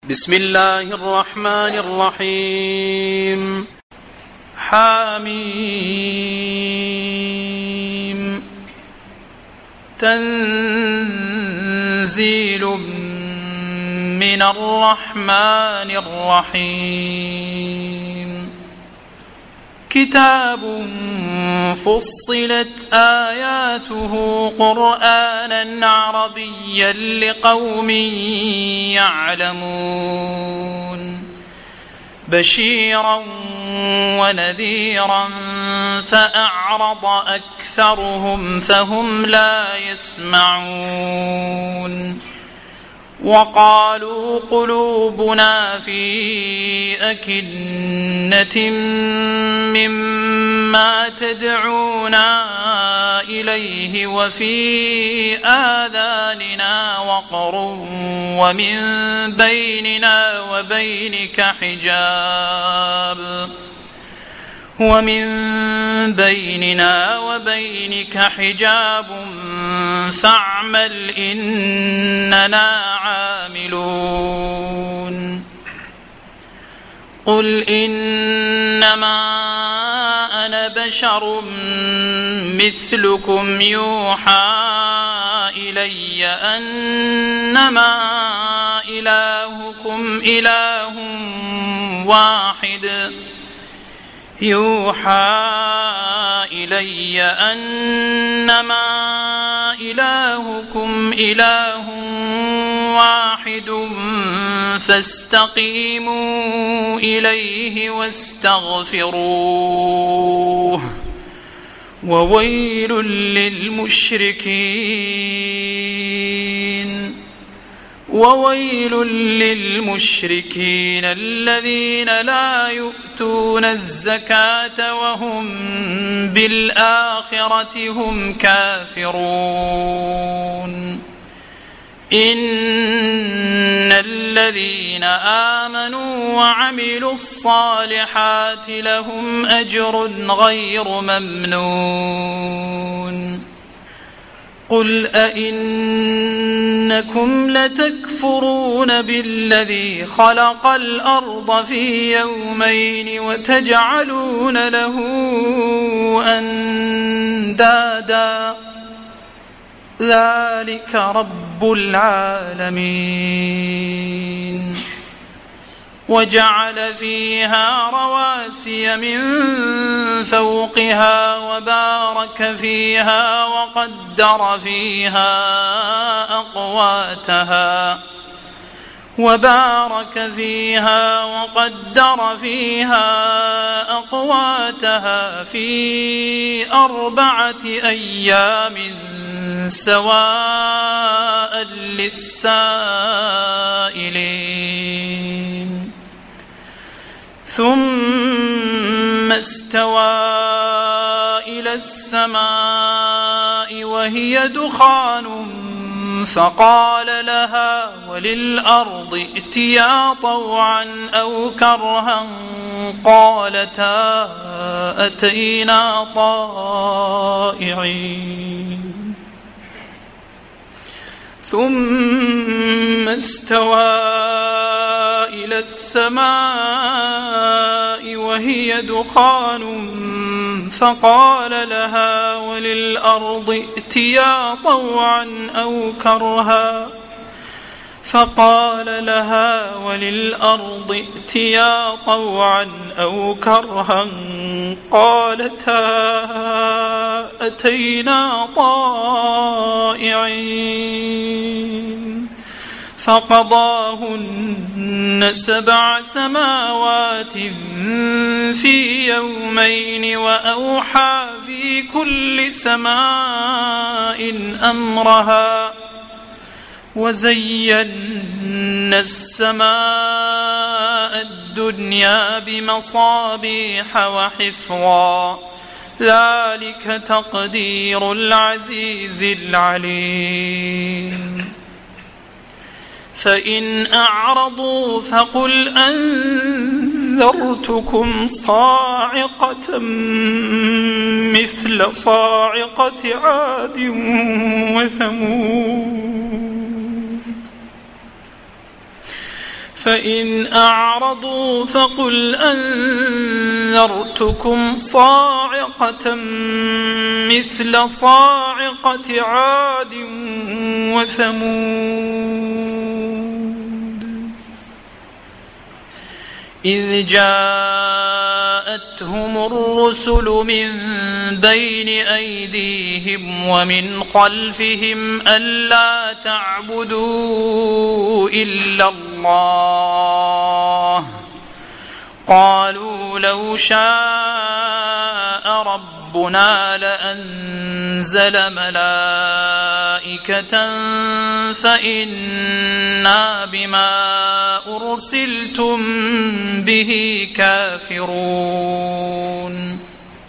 بسم الله الرحمن الرحيم. حميم. تنزيل من الرحمن الرحيم. كتاب فصلت آياته قرآنا عربيا لقوم يعلمون بشيرا ونذيرا فأعرض أكثرهم فهم لا يسمعون وقالوا قلوبنا في أكنة مما تدعونا إليه وفي آذاننا وقر ومن بيننا وبينك حجاب فاعمل إننا عاملون. قل إنما أنا بشر مثلكم يوحى إلي أنما إلهكم إله واحد فاستقيموا إليه واستغفروه وويل للمشركين الذين لا يؤتون الزكاة وهم بالآخرة هم كافرون. إن الذين آمنوا وعملوا الصالحات لهم أجر غير ممنون. قل أئنكم لتكفرون بالذي خلق الأرض في يومين وتجعلون له أندادا ذلك رب العالمين. وجعل فيها رواسي من فوقها وبارك فيها وقدر فيها أقواتها في 4 أيام سواء للسائلين. ثم استوى إلى السماء وهي دخان فقال لها وللأرض ائتيا طوعا أو كرها قالتا أتينا طائعين. ثم استوى إلى السماء وهي دخان فقال لها وللأرض ائتيا طوعا أو كرها قالتا أتينا طائعين. فقضاهن 7 سماوات في يومين وأوحى في كل سماء أمرها وزينا السماء الدنيا بمصابيح وحفظا ذلك تقدير العزيز العليم. فإن أعرضوا فقل أنذرتكم صاعقة مثل صاعقة عاد وثمود فإن أعرضوا فقل أنذرتكم صاعقة مثل صاعقة عاد وثمود إذ جاءتهم الرسل من بين أيديهم ومن خلفهم ألا تعبدوا إلا الله قالوا لو شاء ربنا لأنزل ملائكة فإنا بما أرسلتم به كافرون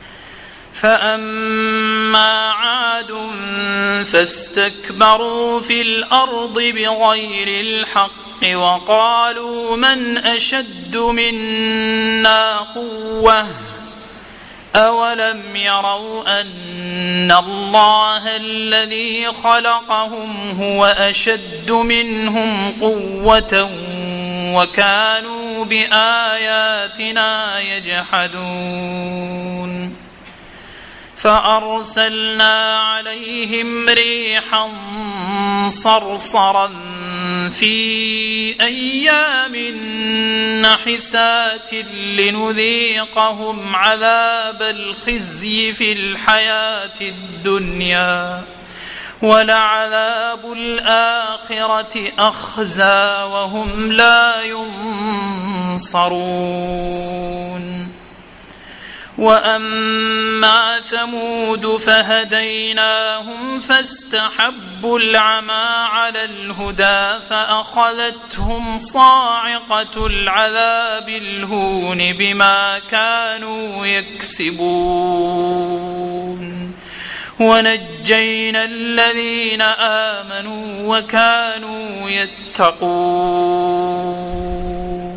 فأما عاد فاستكبروا في الأرض بغير الحق وقالوا من أشد منا قوة أولم يروا أن الله الذي خلقهم هو أشد منهم قوة وكانوا بآياتنا يجحدون فأرسلنا عليهم ريحا صرصرا في أيام نحسات لنذيقهم عذاب الخزي في الحياة الدنيا ولعذاب الآخرة أخزى وهم لا ينصرون وأما ثمود فهديناهم فاستحبوا العمى على الهدى فأخذتهم صاعقة العذاب الهون بما كانوا يكسبون ونجينا الذين آمنوا وكانوا يتقون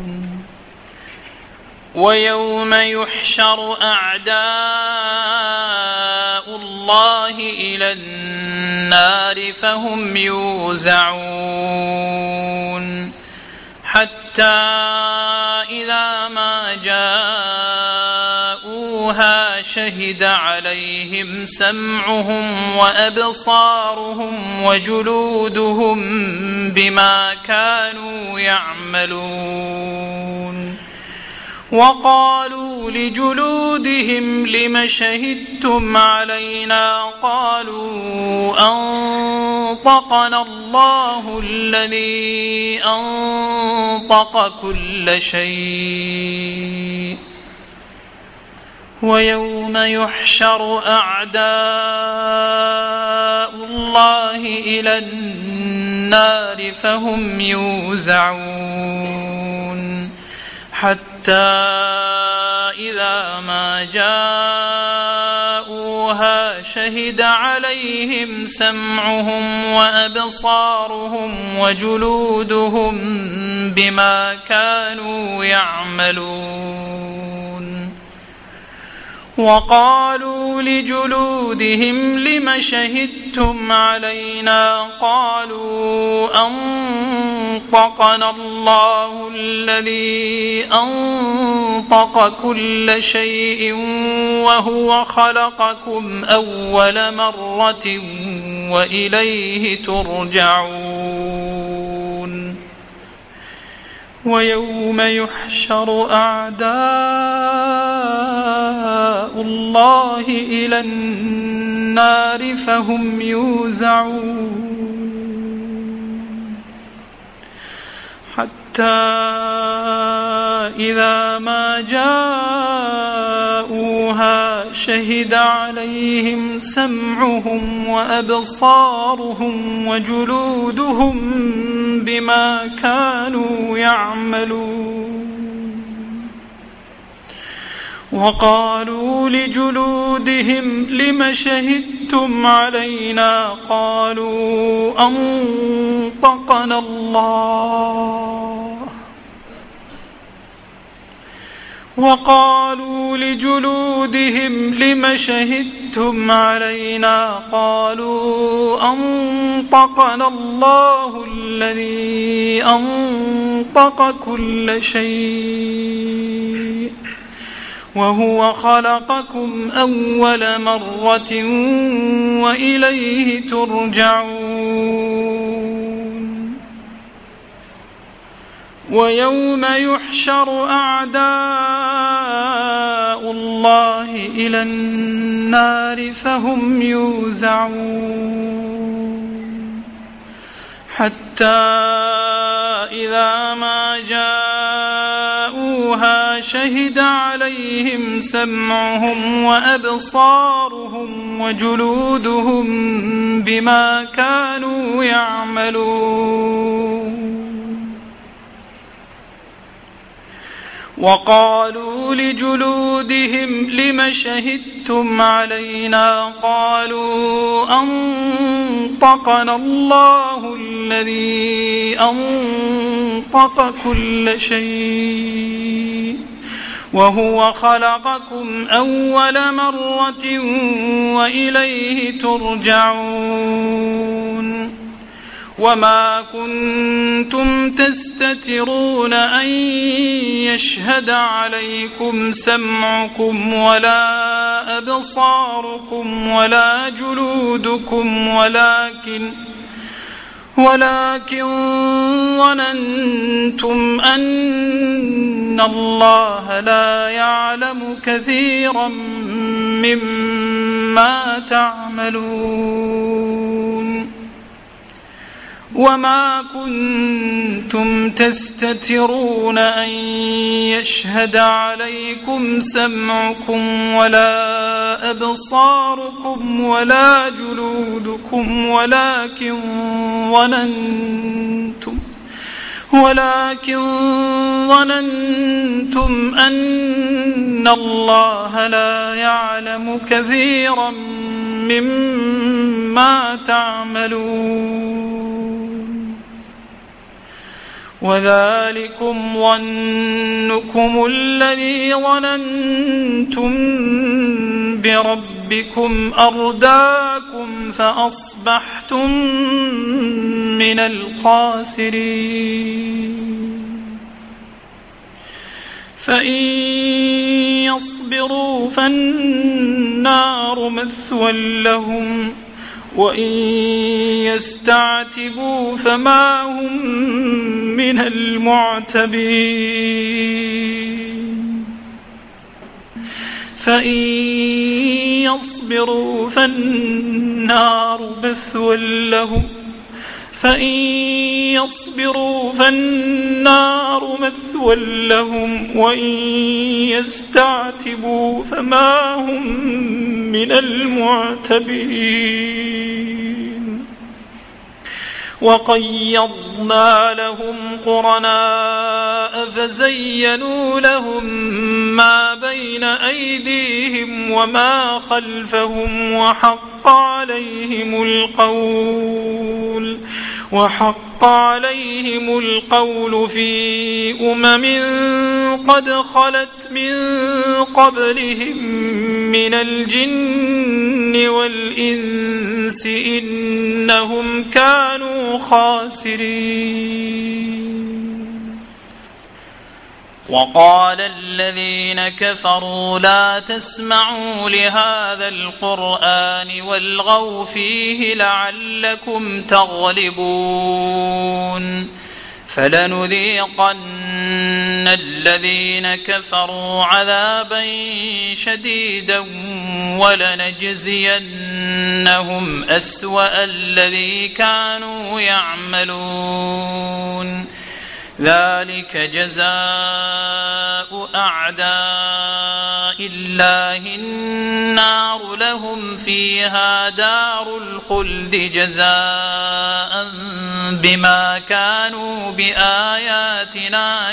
ويوم يحشر أعداء الله إلى النار فهم يوزعون حتى إذا ما جاءوها شهد عليهم سمعهم وأبصارهم وجلودهم بما كانوا يعملون وقالوا لجلودهم لم شهدتم علينا قالوا أنطقنا الله الذي أنطق كل شيء ويوم يحشر أعداء الله إلى النار فهم يوزعون حتى إذا ما جاءوها شهد عليهم سمعهم وأبصارهم وجلودهم بما كانوا يعملون وقالوا لجلودهم لم شهدتم علينا قالوا أنطقنا الله الذي أنطق كل شيء وهو خلقكم أول مرة وإليه ترجعون ويوم يحشر أعداء الله إلى النار فهم يوزعون حتى إذا ما جاءوها شهد عليهم سمعهم وأبصارهم وجلودهم بما كانوا يعملون وقالوا لجلودهم لم شهدتم علينا قالوا أنطقنا الله وقالوا لجلودهم لم شهدتم شهدتم علينا قالوا أنطقنا الله الذي أنطق كل شيء وهو خلقكم أول مرة وإليه ترجعون ويوم يحشر أعداء الله إلى النار فهم يوزعون حتى إذا ما جاءوها شهد عليهم سمعهم وأبصارهم وجلودهم بما كانوا يعملون وقالوا لجلودهم لم شهدتم علينا قالوا أنطقنا الله الذي أنطق كل شيء وهو خلقكم أول مرة وإليه ترجعون وما كنتم تستترون أن يشهد عليكم سمعكم ولا أبصاركم ولا جلودكم ولكن ظننتم أن الله لا يعلم كثيرا مما تعملون وما كنتم تستترون أن يشهد عليكم سمعكم ولا أبصاركم ولا جلودكم ولكن ظننتم أن الله لا يعلم كثيرا مما تعملون وذلكم ظنكم الذي ظننتم بربكم أرداكم فأصبحتم من الخاسرين فإن يصبروا فالنار مثوى لهم وإن يستعتبوا فما هم من المعتبين فإن يصبروا فالنار مثوى لهم وإن يستعتبوا فما هم من المعتبين وقيضنا لهم قرناء فزينوا لهم ما بين أيديهم وما خلفهم وحق عليهم القول في قد خلت من قبلهم من الجن والإنس إنهم كانوا خاسرين وقال الذين كفروا لا تسمعوا لهذا القرآن والغوا فيه لعلكم تغلبون فلنذيقن الذين كفروا عذابا شديدا ولنجزينهم أسوأ الذي كانوا يعملون ذلك جزاء أعداء الله النار لهم فيها دار الخلد جزاء بما كانوا بآياتنا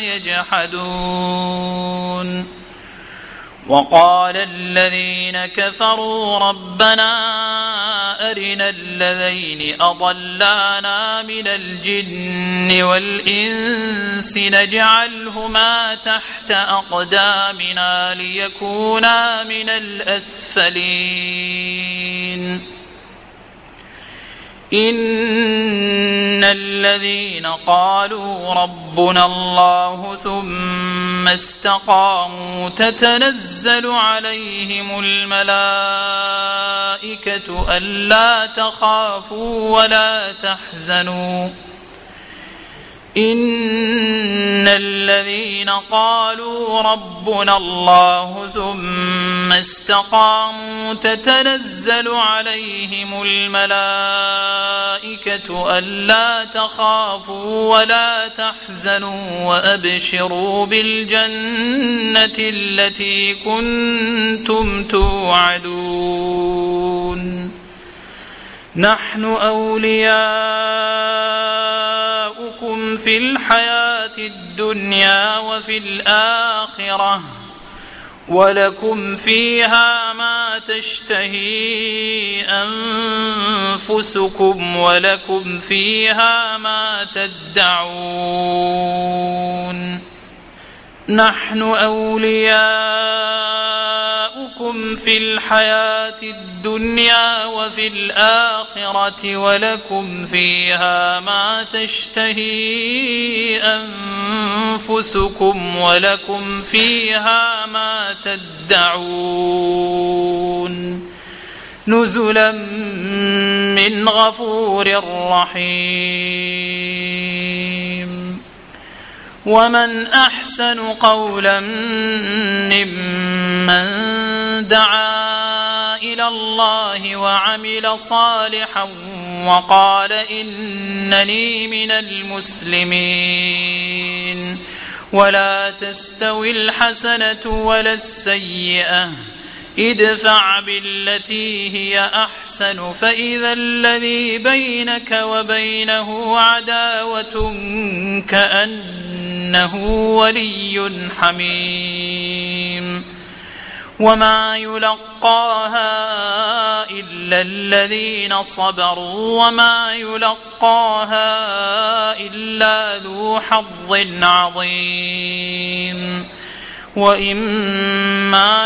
يجحدون وقال الذين كفروا ربنا آثارنا اللذين أضلانا من الجن والإنس نجعلهما تحت أقدامنا ليكونا من الأسفلين إن الذين قالوا ربنا الله ثم استقاموا تتنزل عليهم الملائكة ألا تخافوا ولا تحزنوا إن الذين قالوا ربنا الله ثم استقاموا تتنزل عليهم الملائكة ألا تخافوا ولا تحزنوا وأبشروا بالجنة التي كنتم توعدون نحن أولياؤكم في الحياة الدنيا وفي الآخرة ولكم فيها ما تشتهي أنفسكم ولكم فيها ما تدعون نحن أولياؤكم في الحياة الدنيا وفي الآخرة ولكم فيها ما تشتهي أنفسكم ولكم فيها ما تدعون نزلا من غفور رحيم ومن أحسن قولا ممن دعا إلى الله وعمل صالحا وقال إنني من المسلمين ولا تستوي الحسنة ولا السيئة ادفع بالتي هي أحسن فإذا الذي بينك وبينه عداوة كأنه ولي حميم وما يلقاها إلا الذين صبروا وما يلقاها إلا ذو حظ عظيم وإما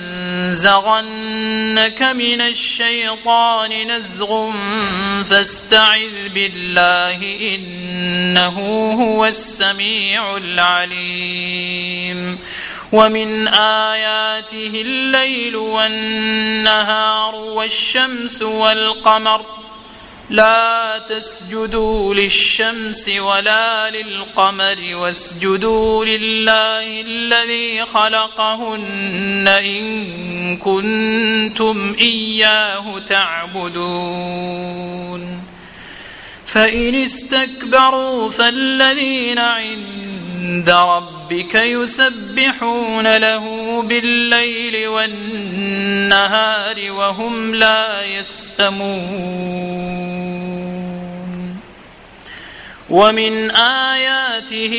ينزغنك من الشيطان نزغ فاستعذ بالله إنه هو السميع العليم ومن آياته الليل والنهار والشمس والقمر لا تسجدوا للشمس ولا للقمر واسجدوا لله الذي خلقهن إن كنتم إياه تعبدون فإن استكبروا فالذين عند ربك يسبحون له بالليل والنهار وهم لا يسأمون ومن آياته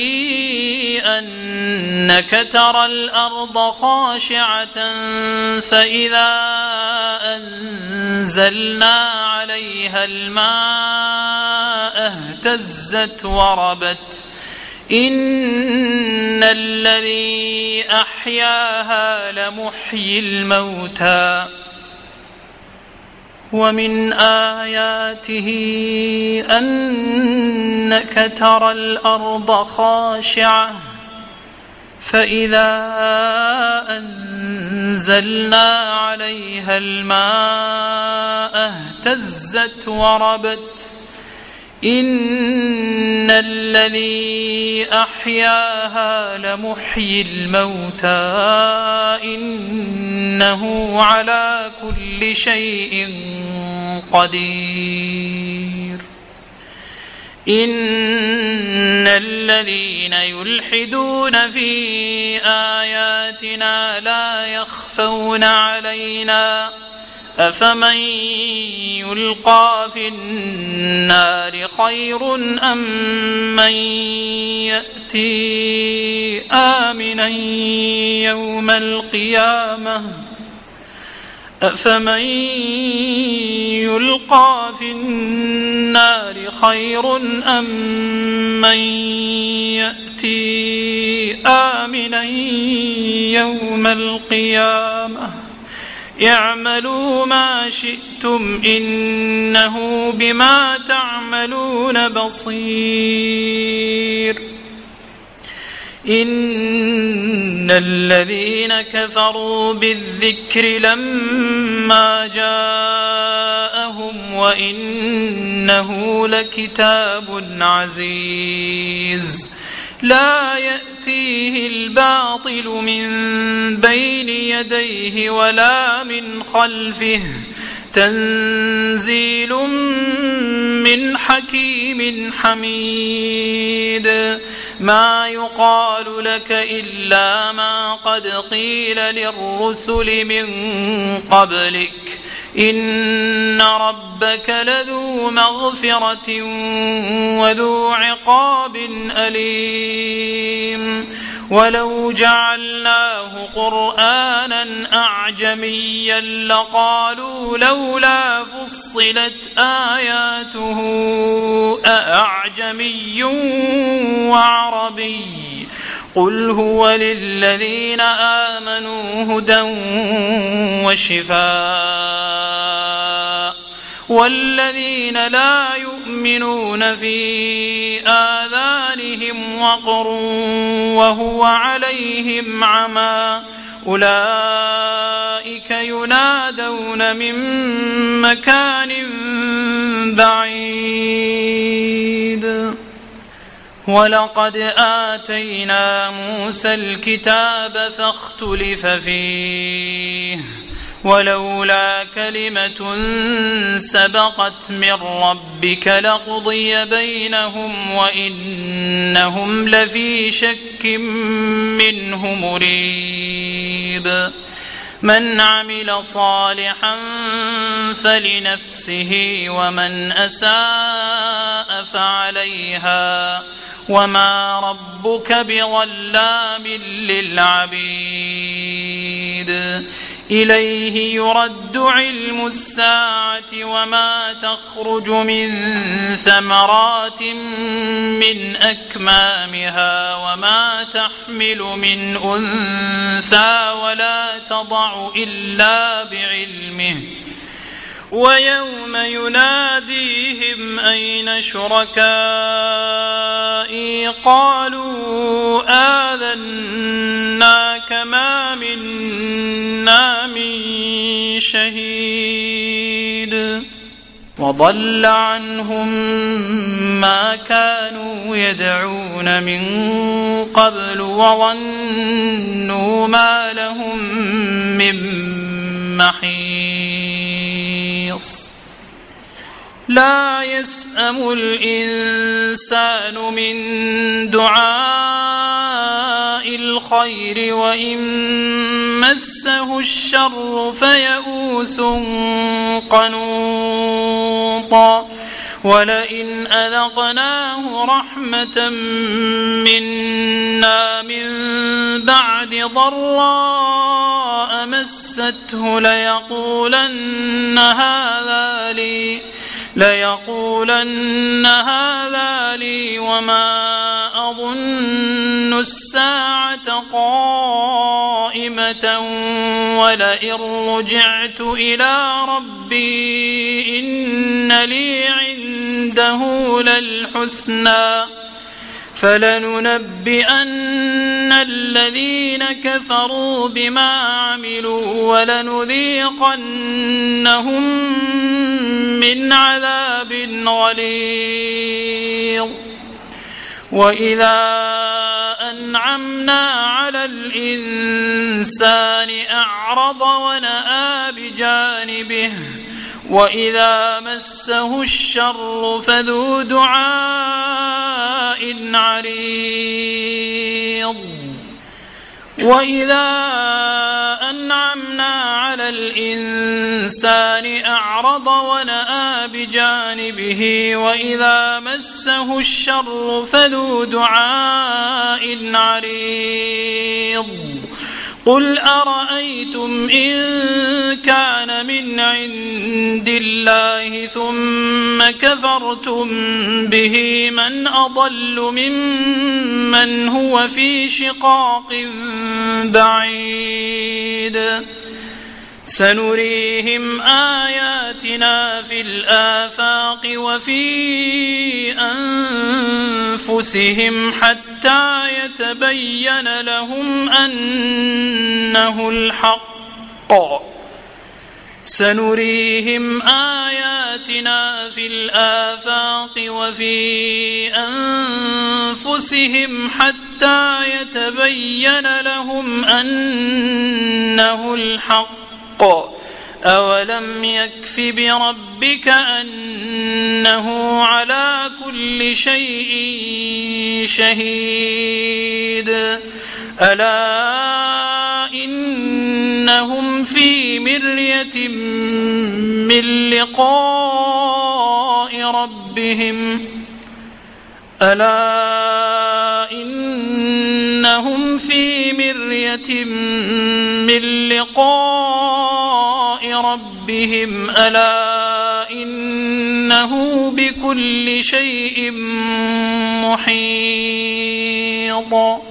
أنك ترى الأرض خاشعة فإذا أنزلنا عليها الماء اهتزت وربت إن الذي أحياها لمحيي الموتى ومن آياته أنك ترى الأرض خاشعة فإذا أنزلنا عليها الماء اهتزت وربت إن الذي أحياها لمحيي الموتى إنه على كل شيء قدير إن الذين يلحدون في آياتنا لا يخفون علينا أفمن يلقى في النار خير أم من يأتي آمنا يوم القيامة أفمن يلقى في النار خير أم من يأتي آمنا يوم القيامة اعملوا ما شئتم إنه بما تعملون بصير إن الذين كفروا بالذكر لما جاءهم وإنه لكتاب عزيز لا يأتيه الباطل من بين يديه ولا من خلفه تنزيل من حكيم حميد ما يقال لك إلا ما قد قيل للرسل من قبلك إن ربك لذو مغفرة وذو عقاب أليم ولو جعلناه قرآنا أعجميا لقالوا لولا فصلت آياته أأعجمي وعربي قل هو للذين آمنوا هدى وشفاء والذين لا يؤمنون في آذانهم وقر وهو عليهم عمى أولئك ينادون من مكان بعيد ولقد آتينا موسى الكتاب فاختلف فيه ولولا كلمة سبقت من ربك لقضي بينهم وإنهم لفي شك منه مريب من عمل صالحا فلنفسه ومن أساء فعليها وما ربك بظلام للعبيد إليه يرد علم الساعة وما تخرج من ثمرات من أكمامها وما تحمل من أنثى ولا تضع إلا بعلمه ويوم يناديهم أين شركائي قالوا آذناك ما منا من شهيد وضل عنهم ما كانوا يدعون من قبل وظنوا ما لهم من محيص لا يسأم الإنسان من دعاء الخير وإن مسه الشر فيئوس قنوط ولئن أذقناه رحمة منا من بعد ضراء مسته ليقولن هذا لي وما أظن الساعة قائمة ولئن رجعت إلى ربي إن لي عنده للحسنى فلننبئن الذين كفروا بما عملوا ولنذيقنهم من عذاب غليظ وإذا أنعمنا على الإنسان أعرض ونأى بجانبه وإذا مسه الشر فذو دعاء عريض وإذا أنعمنا على الإنسان أعرض ونأى بجانبه وإذا مسه الشر فذو دعاء عريض قل أرأيتم إن كان من عند الله ثم كفرتم به من أضل ممن هو في شقاق بعيد سنريهم آياتنا في الآفاق وفي أنفسهم حتى يتبين لهم أنه الحق سنريهم آياتنا في الآفاق وفي أنفسهم حتى يتبين لهم أنه الحق أولم يكف بربك أنه على كل شيء شهيد ألا إنهم في مرية من لقاء ربهم ألا إنهم في مرية من لقاء ربهم ألا إنه بكل شيء محيط